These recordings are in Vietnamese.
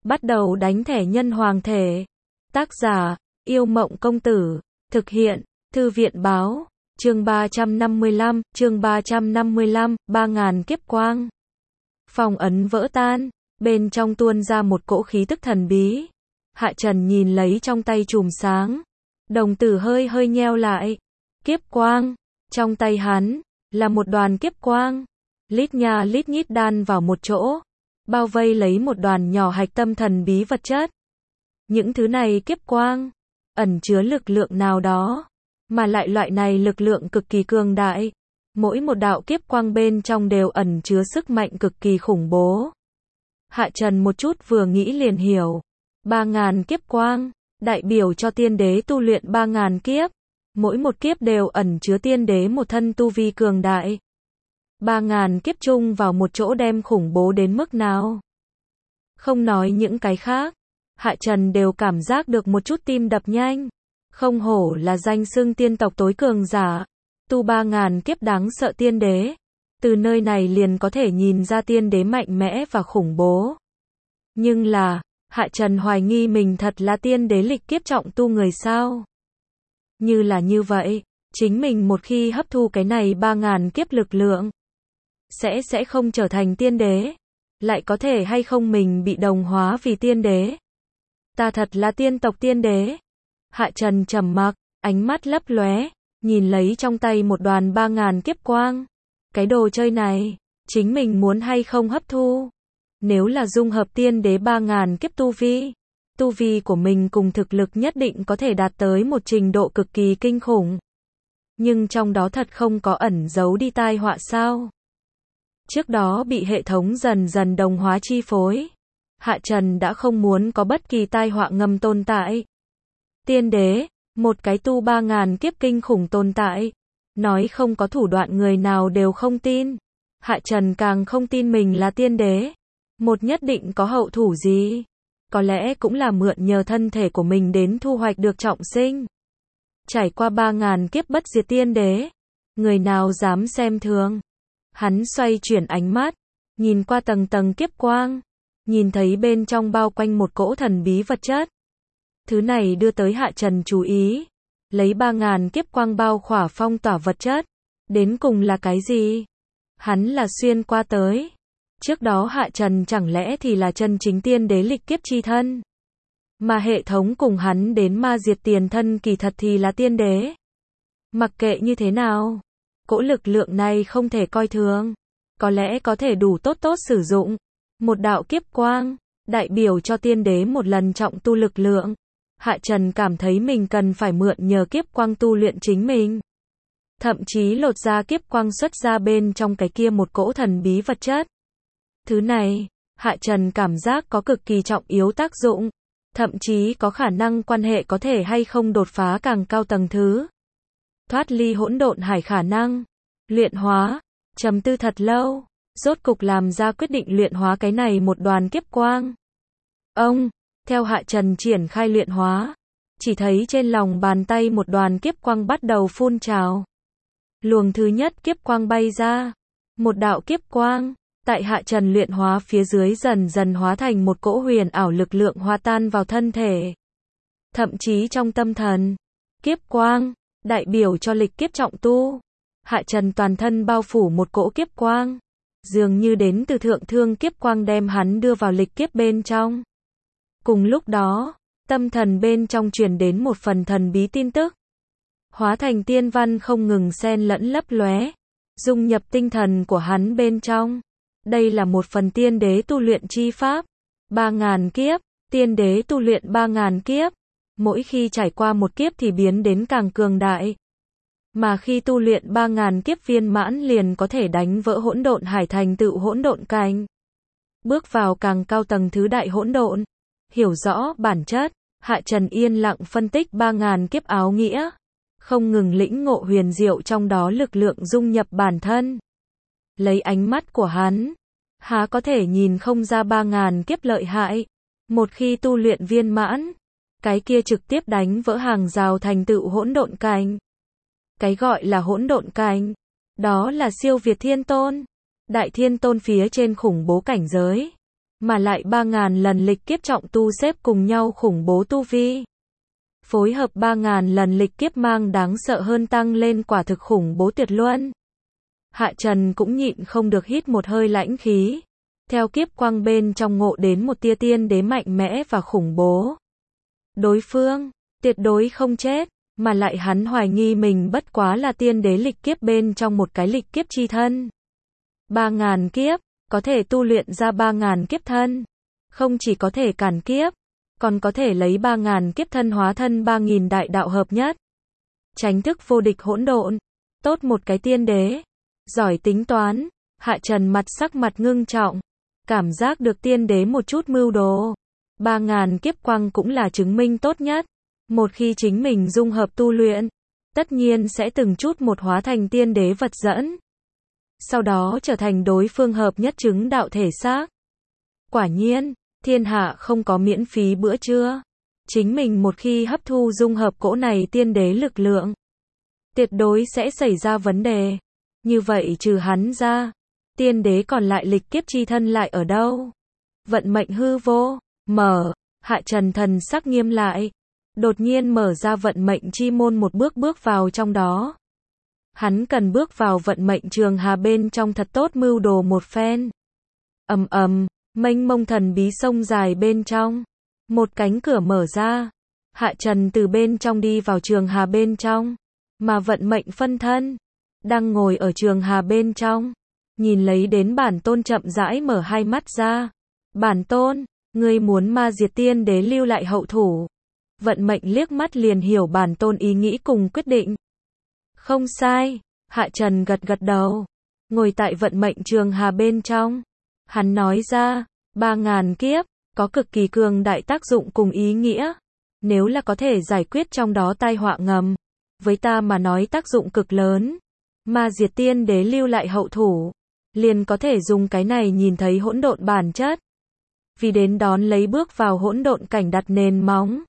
Bắt đầu đánh thẻ nhân hoàng thể. Tác giả, Yêu Mộng Công Tử. Thực hiện, Thư viện Báo. Chương 355, chương 355, 3000 kiếp quang. Phong ấn vỡ tan, bên trong tuôn ra một cỗ khí tức thần bí. Hạ Trần nhìn lấy trong tay chùm sáng, đồng tử hơi hơi nheo lại. Kiếp quang, trong tay hắn, là một đoàn kiếp quang. Lít nha lít nhít đan vào một chỗ, bao vây lấy một đoàn nhỏ hạch tâm thần bí vật chất. Những thứ này kiếp quang, ẩn chứa lực lượng nào đó, mà lại loại này lực lượng cực kỳ cường đại. Mỗi một đạo kiếp quang bên trong đều ẩn chứa sức mạnh cực kỳ khủng bố. Hạ Trần một chút vừa nghĩ liền hiểu. 3000 kiếp quang, đại biểu cho tiên đế tu luyện 3000 kiếp. Mỗi một kiếp đều ẩn chứa tiên đế một thân tu vi cường đại. 3000 kiếp chung vào một chỗ đem khủng bố đến mức nào. Không nói những cái khác, Hạ Trần đều cảm giác được một chút tim đập nhanh. Không hổ là danh xưng tiên tộc tối cường giả, tu 3000 kiếp đáng sợ tiên đế. Từ nơi này liền có thể nhìn ra tiên đế mạnh mẽ và khủng bố. Nhưng là, Hạ Trần hoài nghi mình thật là tiên đế lịch kiếp trọng tu người sao? Như là như vậy, chính mình một khi hấp thu cái này 3000 kiếp lực lượng, sẽ không trở thành tiên đế. Lại có thể hay không mình bị đồng hóa vì tiên đế? Ta thật là tiên tộc tiên đế. Hạ Trần trầm mặc, ánh mắt lấp lóe, nhìn lấy trong tay một đoàn 3000 kiếp quang. Cái đồ chơi này, chính mình muốn hay không hấp thu? Nếu là dung hợp tiên đế 3000 kiếp tu vi của mình cùng thực lực nhất định có thể đạt tới một trình độ cực kỳ kinh khủng. Nhưng trong đó thật không có ẩn giấu đi tai họa sao? Trước đó bị hệ thống dần dần đồng hóa chi phối, Hạ Trần đã không muốn có bất kỳ tai họa ngầm tồn tại. Tiên đế, một cái tu 3000 kiếp kinh khủng tồn tại, nói không có thủ đoạn người nào đều không tin. Hạ Trần càng không tin mình là tiên đế. Một nhất định có hậu thủ gì? Có lẽ cũng là mượn nhờ thân thể của mình đến thu hoạch được trọng sinh. Trải qua 3000 kiếp bất diệt tiên đế, người nào dám xem thường? Hắn xoay chuyển ánh mắt, nhìn qua tầng tầng kiếp quang, nhìn thấy bên trong bao quanh một cỗ thần bí vật chất. Thứ này đưa tới Hạ Trần chú ý, lấy 3000 kiếp quang bao khỏa phong tỏa vật chất, đến cùng là cái gì? Hắn là xuyên qua tới. Trước đó Hạ Trần chẳng lẽ thì là chân chính tiên đế lịch kiếp chi thân? Mà hệ thống cùng hắn đến ma diệt tiền thân kỳ thật thì là tiên đế. Mặc kệ như thế nào, cỗ lực lượng này không thể coi thường, có lẽ có thể đủ tốt sử dụng. Một đạo kiếp quang, đại biểu cho tiên đế một lần trọng tu lực lượng. Hạ Trần cảm thấy mình cần phải mượn nhờ kiếp quang tu luyện chính mình. Thậm chí lột ra kiếp quang xuất ra bên trong cái kia một cỗ thần bí vật chất. Thứ này, Hạ Trần cảm giác có cực kỳ trọng yếu tác dụng, thậm chí có khả năng quan hệ có thể hay không đột phá càng cao tầng thứ. Thoát ly hỗn độn hải khả năng, luyện hóa, trầm tư thật lâu, rốt cục làm ra quyết định luyện hóa cái này một đoàn kiếp quang. Theo Hạ Trần triển khai luyện hóa, chỉ thấy trên lòng bàn tay một đoàn kiếp quang bắt đầu phun trào. Luồng thứ nhất kiếp quang bay ra, một đạo kiếp quang, tại Hạ Trần luyện hóa phía dưới dần dần hóa thành một cỗ huyền ảo lực lượng hòa tan vào thân thể. Thậm chí trong tâm thần, kiếp quang, đại biểu cho lịch kiếp trọng tu. Hạ Trần toàn thân bao phủ một cỗ kiếp quang, dường như đến từ thượng thương kiếp quang đem hắn đưa vào lịch kiếp bên trong. Cùng lúc đó, tâm thần bên trong truyền đến một phần thần bí tin tức. Hóa thành tiên văn không ngừng xen lẫn lấp lóe, dung nhập tinh thần của hắn bên trong. Đây là một phần tiên đế tu luyện chi pháp. 3000 kiếp, tiên đế tu luyện 3000 kiếp. Mỗi khi trải qua một kiếp thì biến đến càng cường đại. Mà khi tu luyện 3000 kiếp viên mãn liền có thể đánh vỡ hỗn độn hải thành tựu hỗn độn cảnh. Bước vào càng cao tầng thứ đại hỗn độn. Hiểu rõ bản chất, Hạ Trần yên lặng phân tích 3000 kiếp áo nghĩa. Không ngừng lĩnh ngộ huyền diệu trong đó lực lượng dung nhập bản thân. Lấy ánh mắt của hắn, há có thể nhìn không ra 3000 kiếp lợi hại. Một khi tu luyện viên mãn, cái kia trực tiếp đánh vỡ hàng rào thành tựu hỗn độn cảnh. Cái gọi là hỗn độn cảnh, đó là siêu việt thiên tôn, đại thiên tôn phía trên khủng bố cảnh giới. mà lại 3.000 lần lịch kiếp trọng tu xếp cùng nhau khủng bố tu vi. Phối hợp 3.000 lần lịch kiếp mang đáng sợ hơn tăng lên quả thực khủng bố tuyệt luân. Hạ Trần cũng nhịn không được hít một hơi lãnh khí. Theo kiếp quang bên trong ngộ đến một tia tiên đế mạnh mẽ và khủng bố. Đối phương, tuyệt đối không chết, mà lại hắn hoài nghi mình bất quá là tiên đế lịch kiếp bên trong một cái lịch kiếp chi thân. 3.000 kiếp, có thể tu luyện ra 3.000 kiếp thân. Không chỉ có thể càn kiếp, còn có thể lấy 3.000 kiếp thân hóa thân 3.000 đại đạo hợp nhất. Tránh thức vô địch hỗn độn. Tốt một cái tiên đế. Giỏi tính toán. Hạ Trần sắc mặt ngưng trọng. Cảm giác được tiên đế một chút mưu đồ. 3.000 kiếp quang cũng là chứng minh tốt nhất. Một khi chính mình dung hợp tu luyện, tất nhiên sẽ từng chút một hóa thành tiên đế vật dẫn. Sau đó trở thành đối phương hợp nhất chứng đạo thể xác. Quả nhiên, thiên hạ không có miễn phí bữa trưa. Chính mình một khi hấp thu dung hợp cỗ này tiên đế lực lượng, tuyệt đối sẽ xảy ra vấn đề. Như vậy trừ hắn ra, tiên đế còn lại lịch kiếp chi thân lại ở đâu? Vận mệnh hư vô, mở, Hạ Trần thần sắc nghiêm lại. Đột nhiên mở ra vận mệnh chi môn một bước vào trong đó. Hắn cần bước vào vận mệnh trường hà bên trong thật tốt mưu đồ một phen. Mênh mông thần bí sông dài bên trong. Một cánh cửa mở ra. Hạ Trần từ bên trong đi vào trường hà bên trong. Mà vận mệnh phân thân đang ngồi ở trường hà bên trong. Nhìn lấy đến bản tôn chậm rãi mở hai mắt ra. Bản tôn, ngươi muốn ma diệt tiên đế lưu lại hậu thủ. Vận mệnh liếc mắt liền hiểu bản tôn ý nghĩ cùng quyết định. Không sai, Hạ Trần gật đầu. Ngồi tại vận mệnh trường hà bên trong. Hắn nói ra, 3.000 kiếp, có cực kỳ cường đại tác dụng cùng ý nghĩa. Nếu là có thể giải quyết trong đó tai họa ngầm, với ta mà nói tác dụng cực lớn. Ma diệt tiên đế lưu lại hậu thủ, liền có thể dùng cái này nhìn thấy hỗn độn bản chất. Vì đến đón lấy bước vào hỗn độn cảnh đặt nền móng.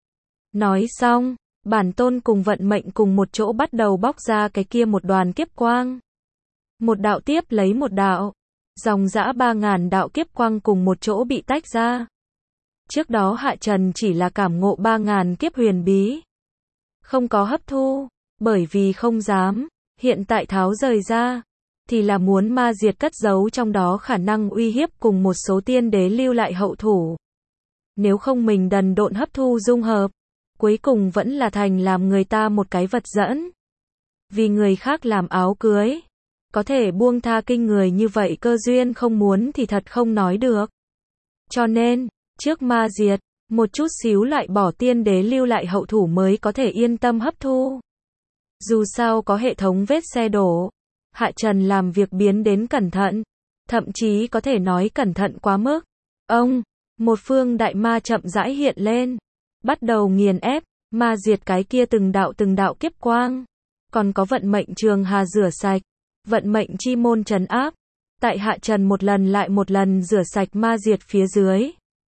Nói xong, bản tôn cùng vận mệnh cùng một chỗ bắt đầu bóc ra cái kia một đoàn kiếp quang. Một đạo tiếp lấy một đạo. Dòng dã 3.000 đạo kiếp quang cùng một chỗ bị tách ra. Trước đó Hạ Trần chỉ là cảm ngộ 3.000 kiếp huyền bí. Không có hấp thu, bởi vì không dám. Hiện tại tháo rời ra, thì là muốn ma diệt cất giấu trong đó khả năng uy hiếp cùng một số tiên đế lưu lại hậu thủ. Nếu không mình đần độn hấp thu dung hợp, cuối cùng vẫn là thành làm người ta một cái vật dẫn. Vì người khác làm áo cưới, có thể buông tha kinh người như vậy cơ duyên không muốn thì thật không nói được. Cho nên, trước ma diệt, một chút xíu lại bỏ tiên đế lưu lại hậu thủ mới có thể yên tâm hấp thu. Dù sao có hệ thống vết xe đổ, Hạ Trần làm việc biến đến cẩn thận, thậm chí có thể nói cẩn thận quá mức. Một phương đại ma chậm rãi hiện lên, bắt đầu nghiền ép, ma diệt cái kia từng đạo kiếp quang. Còn có vận mệnh trường hà rửa sạch, vận mệnh chi môn trấn áp. Tại Hạ Trần một lần lại một lần rửa sạch ma diệt phía dưới.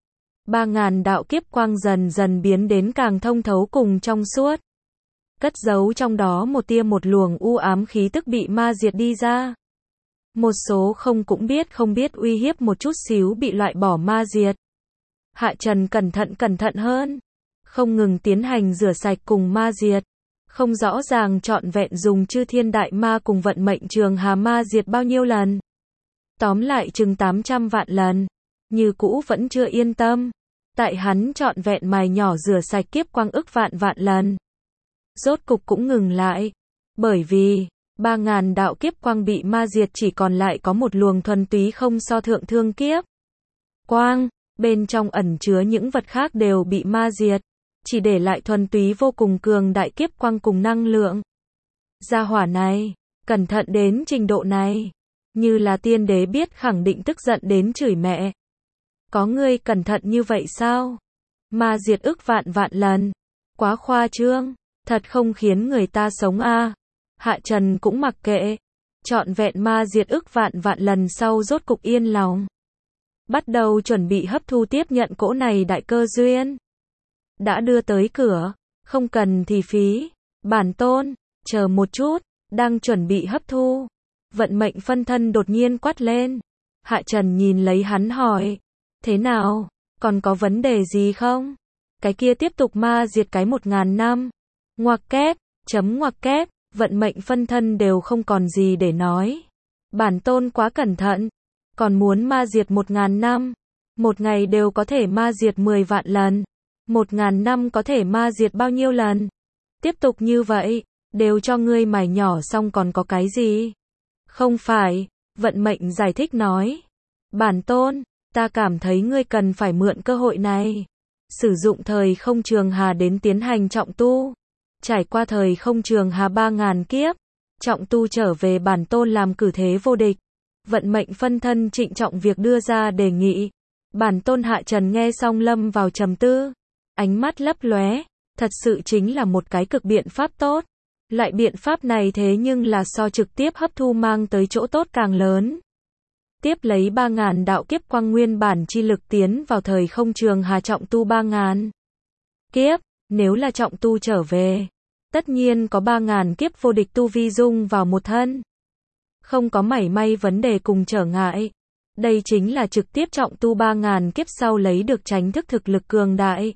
3.000 đạo kiếp quang dần dần biến đến càng thông thấu cùng trong suốt. Cất giấu trong đó một tia một luồng u ám khí tức bị ma diệt đi ra. Một số không biết uy hiếp một chút xíu bị loại bỏ ma diệt. Hạ Trần cẩn thận hơn. Không ngừng tiến hành rửa sạch cùng ma diệt. Không rõ ràng trọn vẹn dùng chư thiên đại ma cùng vận mệnh trường hà ma diệt bao nhiêu lần. Tóm lại chừng 800 vạn lần. Như cũ vẫn chưa yên tâm. Tại hắn trọn vẹn mài nhỏ rửa sạch kiếp quang ức vạn lần. Rốt cục cũng ngừng lại. Bởi vì, 3.000 đạo kiếp quang bị ma diệt chỉ còn lại có một luồng thuần túy không so thượng thương kiếp quang, bên trong ẩn chứa những vật khác đều bị ma diệt, chỉ để lại thuần túy vô cùng cường đại kiếp quang cùng năng lượng. Gia hỏa này, cẩn thận đến trình độ này, như là tiên đế biết khẳng định tức giận đến chửi mẹ. Có ngươi cẩn thận như vậy sao? Ma diệt ức vạn lần, quá khoa trương. Thật không khiến người ta sống a. Hạ Trần cũng mặc kệ. Trọn vẹn ma diệt ức vạn lần sau rốt cục yên lòng. Bắt đầu chuẩn bị hấp thu tiếp nhận cỗ này đại cơ duyên. Đã đưa tới cửa, không cần thì phí. Bản tôn, chờ một chút, đang chuẩn bị hấp thu. Vận mệnh phân thân đột nhiên quát lên. Hạ Trần nhìn lấy hắn hỏi. Thế nào? Còn có vấn đề gì không? Cái kia tiếp tục ma diệt cái 1000 năm. Ngoặc kép, chấm ngoặc kép, vận mệnh phân thân đều không còn gì để nói. Bản tôn quá cẩn thận, còn muốn ma diệt 1000 năm. Một ngày đều có thể ma diệt 10 vạn lần. 1000 năm có thể ma diệt bao nhiêu lần? Tiếp tục như vậy, đều cho ngươi mài nhỏ xong còn có cái gì? Không phải, vận mệnh giải thích nói. Bản tôn, ta cảm thấy ngươi cần phải mượn cơ hội này. Sử dụng thời không trường hà đến tiến hành trọng tu. Trải qua thời không trường hà 3000 kiếp. Trọng tu trở về bản tôn làm cử thế vô địch. Vận mệnh phân thân trịnh trọng việc đưa ra đề nghị. Bản tôn Hạ Trần nghe xong lâm vào trầm tư. Ánh mắt lấp lóe. Thật sự chính là một cái cực biện pháp tốt. Loại biện pháp này thế nhưng là so trực tiếp hấp thu mang tới chỗ tốt càng lớn. Tiếp lấy 3000 đạo kiếp quang nguyên bản chi lực tiến vào thời không trường hà trọng tu 3000 kiếp, nếu là trọng tu trở về, tất nhiên có 3000 kiếp vô địch tu vi dung vào một thân. Không có mảy may vấn đề cùng trở ngại. Đây chính là trực tiếp trọng tu 3000 kiếp sau lấy được tránh thức thực lực cường đại.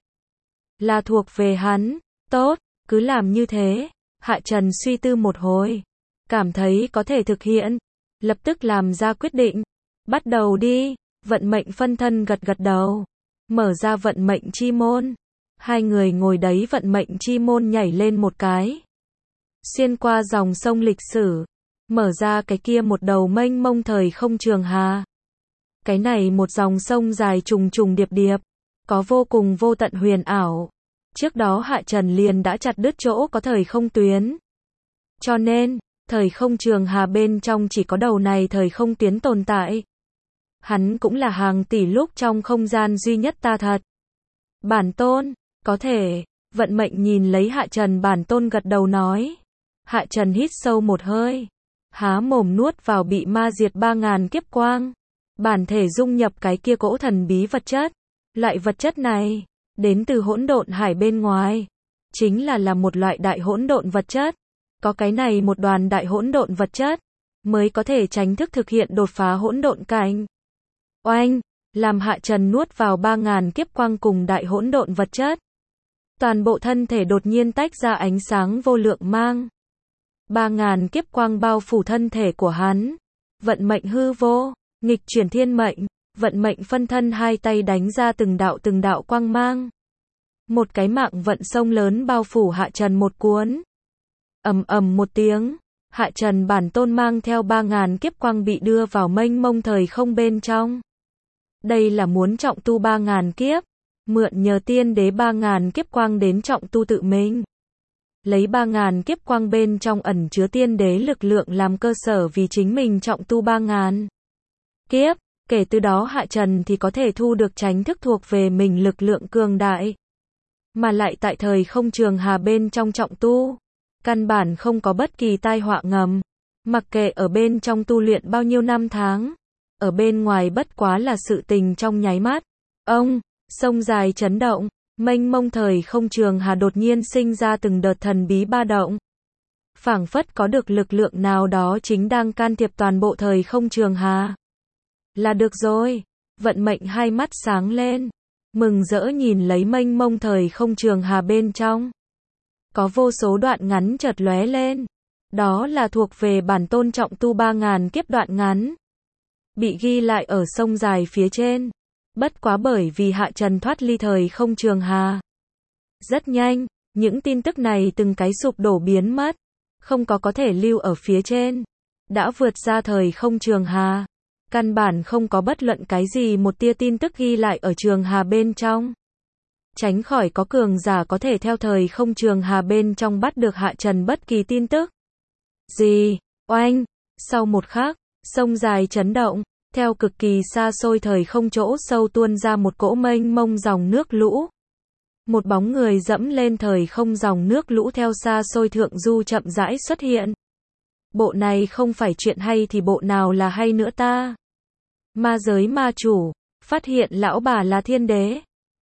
Là thuộc về hắn, tốt, cứ làm như thế. Hạ Trần suy tư một hồi, cảm thấy có thể thực hiện, lập tức làm ra quyết định. Bắt đầu đi, vận mệnh phân thân gật gật đầu, mở ra vận mệnh chi môn. Hai người ngồi đấy vận mệnh chi môn nhảy lên một cái. Xuyên qua dòng sông lịch sử, mở ra cái kia một đầu mênh mông thời không trường hà. Cái này một dòng sông dài trùng trùng điệp điệp, có vô cùng vô tận huyền ảo. Trước đó Hạ Trần liền đã chặt đứt chỗ có thời không tuyến. Cho nên, thời không trường hà bên trong chỉ có đầu này thời không tuyến tồn tại. Hắn cũng là hàng tỷ lúc trong không gian duy nhất ta thật. Bản tôn, có thể, vận mệnh nhìn lấy Hạ Trần bản tôn gật đầu nói. Hạ Trần hít sâu một hơi, há mồm nuốt vào bị ma diệt 3000 kiếp quang. Bản thể dung nhập cái kia cỗ thần bí vật chất. Loại vật chất này, đến từ hỗn độn hải bên ngoài. Chính là một loại đại hỗn độn vật chất. Có cái này một đoàn đại hỗn độn vật chất, mới có thể tránh thức thực hiện đột phá hỗn độn cảnh. Oanh, làm Hạ Trần nuốt vào 3000 kiếp quang cùng đại hỗn độn vật chất. Toàn bộ thân thể đột nhiên tách ra ánh sáng vô lượng mang. 3000 kiếp quang bao phủ thân thể của hắn. Vận mệnh hư vô, nghịch chuyển thiên mệnh, vận mệnh phân thân hai tay đánh ra từng đạo quang mang. Một cái mạng vận sông lớn bao phủ Hạ Trần một cuốn. Ầm ầm một tiếng, Hạ Trần bản tôn mang theo 3000 kiếp quang bị đưa vào mênh mông thời không bên trong. Đây là muốn trọng tu 3000 kiếp, mượn nhờ tiên đế 3000 kiếp quang đến trọng tu tự mình. Lấy 3000 kiếp quang bên trong ẩn chứa tiên đế lực lượng làm cơ sở vì chính mình trọng tu 3000 kiếp, kể từ đó Hạ Trần thì có thể thu được tránh thức thuộc về mình lực lượng cường đại. Mà lại tại thời không trường hà bên trong trọng tu, căn bản không có bất kỳ tai họa ngầm. Mặc kệ ở bên trong tu luyện bao nhiêu năm tháng, ở bên ngoài bất quá là sự tình trong nháy mắt. Ông, sông dài chấn động, mênh mông thời không trường hà đột nhiên sinh ra từng đợt thần bí ba động. Phảng phất có được lực lượng nào đó chính đang can thiệp toàn bộ thời không trường hà. Là được rồi, vận mệnh hai mắt sáng lên, mừng rỡ nhìn lấy mênh mông thời không trường hà bên trong. Có vô số đoạn ngắn chợt lóe lên. Đó là thuộc về bản tôn trọng tu 3000 kiếp đoạn ngắn. Bị ghi lại ở sông dài phía trên. Bất quá bởi vì Hạ Trần thoát ly thời không trường hà. Rất nhanh, những tin tức này từng cái sụp đổ biến mất. Không có thể lưu ở phía trên. Đã vượt ra thời không trường hà. Căn bản không có bất luận cái gì một tia tin tức ghi lại ở trường hà bên trong. Tránh khỏi có cường giả có thể theo thời không trường hà bên trong bắt được Hạ Trần bất kỳ tin tức. Gì? Oanh! Sau một khắc, sông dài chấn động, theo cực kỳ xa xôi thời không chỗ sâu tuôn ra một cỗ mênh mông dòng nước lũ. Một bóng người dẫm lên thời không dòng nước lũ theo xa xôi thượng du chậm rãi xuất hiện. Bộ này không phải chuyện hay thì bộ nào là hay nữa ta? Ma giới ma chủ, phát hiện lão bà là thiên đế.